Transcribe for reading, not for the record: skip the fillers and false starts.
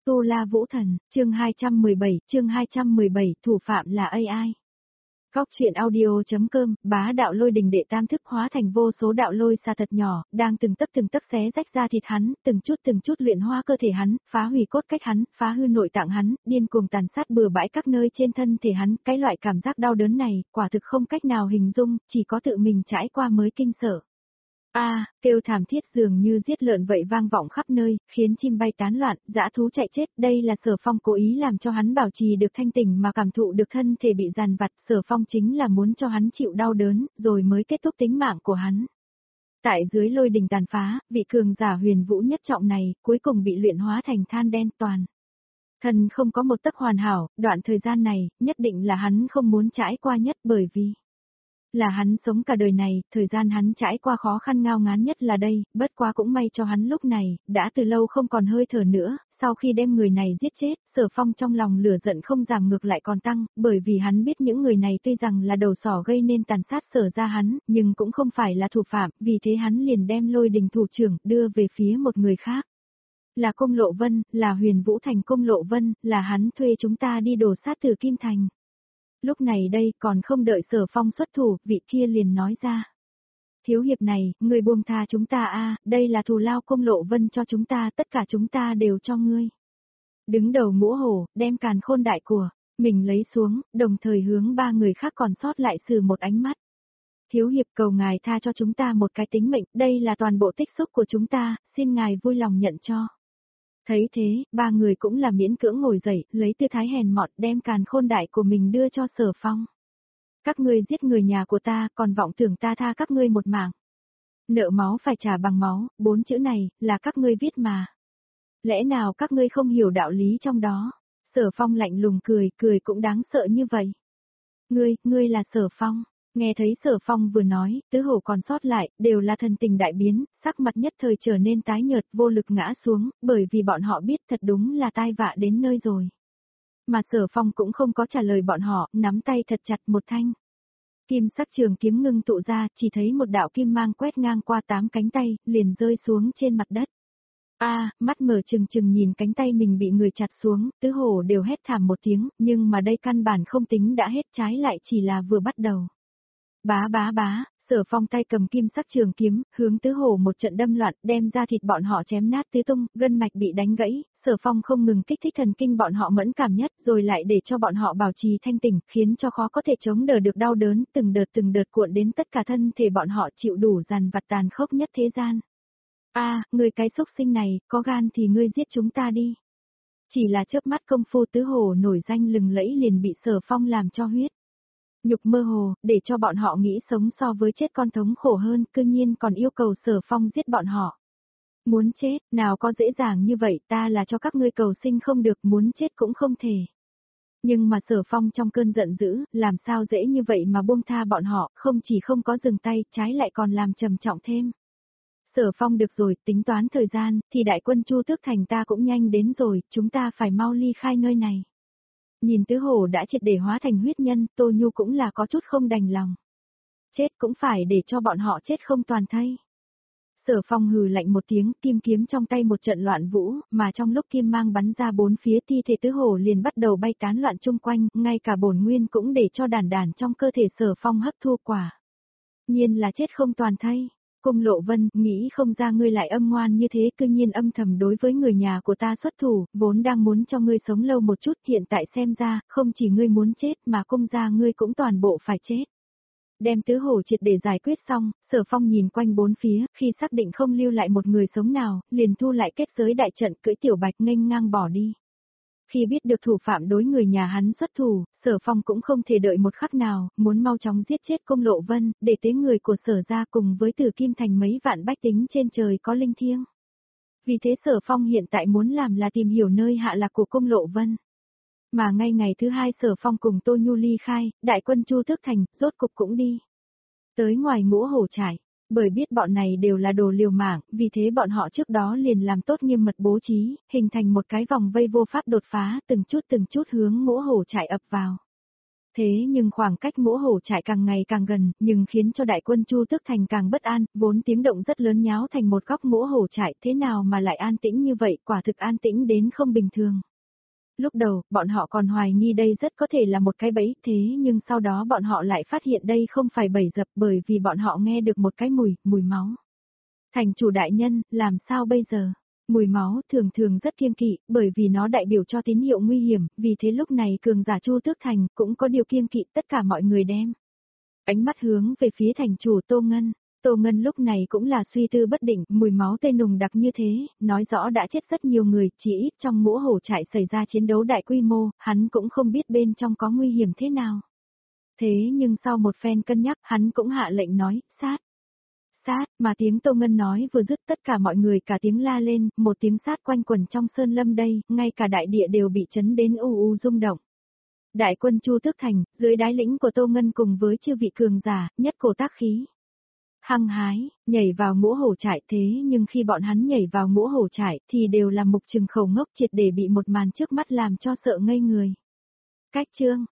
Tu La Vũ Thần, chương 217, thủ phạm là AI. Góc truyện audio.com, bá đạo lôi đình đệ tam thức hóa thành vô số đạo lôi xa thật nhỏ, đang từng tấc xé rách ra thịt hắn, từng chút luyện hóa cơ thể hắn, phá hủy cốt cách hắn, phá hư nội tạng hắn, điên cuồng tàn sát bừa bãi các nơi trên thân thể hắn, cái loại cảm giác đau đớn này, quả thực không cách nào hình dung, chỉ có tự mình trải qua mới kinh sợ. Kêu thảm thiết dường như giết lợn vậy vang vọng khắp nơi, khiến chim bay tán loạn, dã thú chạy chết, đây là Sở Phong cố ý làm cho hắn bảo trì được thanh tỉnh mà cảm thụ được thân thể bị dằn vặt, Sở Phong chính là muốn cho hắn chịu đau đớn, rồi mới kết thúc tính mạng của hắn. Tại dưới lôi đình tàn phá, vị cường giả huyền vũ nhất trọng này, cuối cùng bị luyện hóa thành than đen toàn. Thần không có một tấc hoàn hảo, đoạn thời gian này, nhất định là hắn không muốn trải qua nhất bởi vì là hắn sống cả đời này, thời gian hắn trải qua khó khăn ngao ngán nhất là đây, bất quá cũng may cho hắn lúc này, đã từ lâu không còn hơi thở nữa, sau khi đem người này giết chết, Sở Phong trong lòng lửa giận không giảm ngược lại còn tăng, bởi vì hắn biết những người này tuy rằng là đầu sỏ gây nên tàn sát Sở ra hắn, nhưng cũng không phải là thủ phạm, vì thế hắn liền đem lôi đình thủ trưởng đưa về phía một người khác. Là Cung Lộ Vân, là Huyền Vũ Thành Cung Lộ Vân, là hắn thuê chúng ta đi đổ sát Tử Kim Thành. Lúc này đây còn không đợi Sở Phong xuất thủ, vị kia liền nói ra. Thiếu hiệp này, người buông tha chúng ta đây là thù lao Cung Lộ Vân cho chúng ta, tất cả chúng ta đều cho ngươi. Đứng đầu ngũ hổ, đem càn khôn đại của mình lấy xuống, đồng thời hướng ba người khác còn sót lại sử một ánh mắt. Thiếu hiệp cầu ngài tha cho chúng ta một cái tính mệnh, đây là toàn bộ tích xúc của chúng ta, xin ngài vui lòng nhận cho. Thấy thế, ba người cũng là miễn cưỡng ngồi dậy, lấy tư thái hèn mọn đem càn khôn đại của mình đưa cho Sở Phong. Các ngươi giết người nhà của ta, còn vọng tưởng ta tha các ngươi một mạng. Nợ máu phải trả bằng máu, 4 chữ này, là các ngươi viết mà. Lẽ nào các ngươi không hiểu đạo lý trong đó? Sở Phong lạnh lùng cười cũng đáng sợ như vậy. Ngươi là Sở Phong. Nghe thấy Sở Phong vừa nói, tứ hổ còn sót lại, đều là thần tình đại biến, sắc mặt nhất thời trở nên tái nhợt vô lực ngã xuống, bởi vì bọn họ biết thật đúng là tai vạ đến nơi rồi. Mà Sở Phong cũng không có trả lời bọn họ, nắm tay thật chặt một thanh. Kim sắc trường kiếm ngưng tụ ra, chỉ thấy một đạo kim mang quét ngang qua 8 cánh tay, liền rơi xuống trên mặt đất. Mắt mở trừng nhìn cánh tay mình bị người chặt xuống, tứ hổ đều hét thảm một tiếng, nhưng mà đây căn bản không tính đã hết, trái lại chỉ là vừa bắt đầu. Bá, Sở Phong tay cầm kim sắc trường kiếm, hướng tứ hổ một trận đâm loạn, đem ra thịt bọn họ chém nát tứ tung, gân mạch bị đánh gãy, Sở Phong không ngừng kích thích thần kinh bọn họ mẫn cảm nhất, rồi lại để cho bọn họ bảo trì thanh tỉnh, khiến cho khó có thể chống đỡ được đau đớn, từng đợt cuộn đến tất cả thân thể bọn họ chịu đủ dằn vặt tàn khốc nhất thế gian. Người cái xúc sinh này, có gan thì ngươi giết chúng ta đi. Chỉ là chớp mắt công phu tứ hổ nổi danh lừng lẫy liền bị Sở Phong làm cho huyết nhục mơ hồ, để cho bọn họ nghĩ sống so với chết con thống khổ hơn, cư nhiên còn yêu cầu Sở Phong giết bọn họ. Muốn chết, nào có dễ dàng như vậy, ta là cho các ngươi cầu sinh không được, muốn chết cũng không thể. Nhưng mà Sở Phong trong cơn giận dữ, làm sao dễ như vậy mà buông tha bọn họ, không chỉ không có dừng tay, trái lại còn làm trầm trọng thêm. Sở Phong được rồi, tính toán thời gian, thì đại quân Chu Tước Thành ta cũng nhanh đến rồi, chúng ta phải mau ly khai nơi này. Nhìn tứ hổ đã triệt để hóa thành huyết nhân, Tô Nhu cũng là có chút không đành lòng. Chết cũng phải để cho bọn họ chết không toàn thây. Sở Phong hừ lạnh một tiếng, kim kiếm trong tay một trận loạn vũ, mà trong lúc kim mang bắn ra bốn phía thi thể tứ hổ liền bắt đầu bay tán loạn chung quanh, ngay cả bổn nguyên cũng để cho đàn trong cơ thể Sở Phong hấp thu quả. Nhiên là chết không toàn thây. Cung Lộ Vân, nghĩ không ra ngươi lại âm ngoan như thế, cư nhiên âm thầm đối với người nhà của ta xuất thủ, vốn đang muốn cho ngươi sống lâu một chút, hiện tại xem ra, không chỉ ngươi muốn chết mà cung gia ngươi cũng toàn bộ phải chết. Đem tứ hổ triệt để giải quyết xong, Sở Phong nhìn quanh bốn phía, khi xác định không lưu lại một người sống nào, liền thu lại kết giới đại trận cưỡi tiểu bạch nghênh ngang bỏ đi. Khi biết được thủ phạm đối người nhà hắn xuất thủ, Sở Phong cũng không thể đợi một khắc nào, muốn mau chóng giết chết Cung Lộ Vân, để tế người của Sở ra cùng với Tử Kim Thành mấy vạn bách tính trên trời có linh thiêng. Vì thế Sở Phong hiện tại muốn làm là tìm hiểu nơi hạ lạc của Cung Lộ Vân. Mà ngay ngày thứ hai Sở Phong cùng Tô Nhu ly khai, đại quân Chu Tước Thành, rốt cục cũng đi tới ngoài Ngũ Hổ Trải. Bởi biết bọn này đều là đồ liều mạng, vì thế bọn họ trước đó liền làm tốt nghiêm mật bố trí, hình thành một cái vòng vây vô pháp đột phá, từng chút hướng Ngũ Hổ Trải ập vào. Thế nhưng khoảng cách Ngũ Hổ trại càng ngày càng gần, nhưng khiến cho đại quân Chu Tước Thành càng bất an, vốn tiếng động rất lớn nháo thành một góc Ngũ Hổ trại, thế nào mà lại an tĩnh như vậy, quả thực an tĩnh đến không bình thường. Lúc đầu, bọn họ còn hoài nghi đây rất có thể là một cái bẫy, thế nhưng sau đó bọn họ lại phát hiện đây không phải bẫy dập bởi vì bọn họ nghe được một cái mùi máu. Thành chủ đại nhân, làm sao bây giờ? Mùi máu thường thường rất kiêng kỵ, bởi vì nó đại biểu cho tín hiệu nguy hiểm, vì thế lúc này cường giả Chu Tước Thành cũng có điều kiêng kỵ tất cả mọi người đem. Ánh mắt hướng về phía thành chủ Tô Ngân. Tô Ngân lúc này cũng là suy tư bất định, mùi máu tê nùng đặc như thế, nói rõ đã chết rất nhiều người, chỉ ít trong Ngũ Hổ trại xảy ra chiến đấu đại quy mô, hắn cũng không biết bên trong có nguy hiểm thế nào. Thế nhưng sau một phen cân nhắc, hắn cũng hạ lệnh nói, sát. Sát, mà tiếng Tô Ngân nói vừa dứt tất cả mọi người cả tiếng la lên, một tiếng sát quanh quần trong sơn lâm đây, ngay cả đại địa đều bị chấn đến u rung động. Đại quân Chu Tước Thành, dưới đái lĩnh của Tô Ngân cùng với chư vị cường giả, nhất cổ tác khí. Hăng hái, nhảy vào Ngũ Hổ trại thế nhưng khi bọn hắn nhảy vào Ngũ Hổ trại thì đều là mục trừng khẩu ngốc triệt để bị một màn trước mắt làm cho sợ ngây người. Cách chương,